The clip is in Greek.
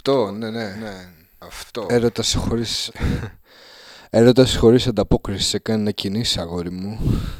Αυτό, ναι. Αυτό. Έρωτας χωρίς ανταπόκριση, σε κάνει να κινείς, αγόρι μου.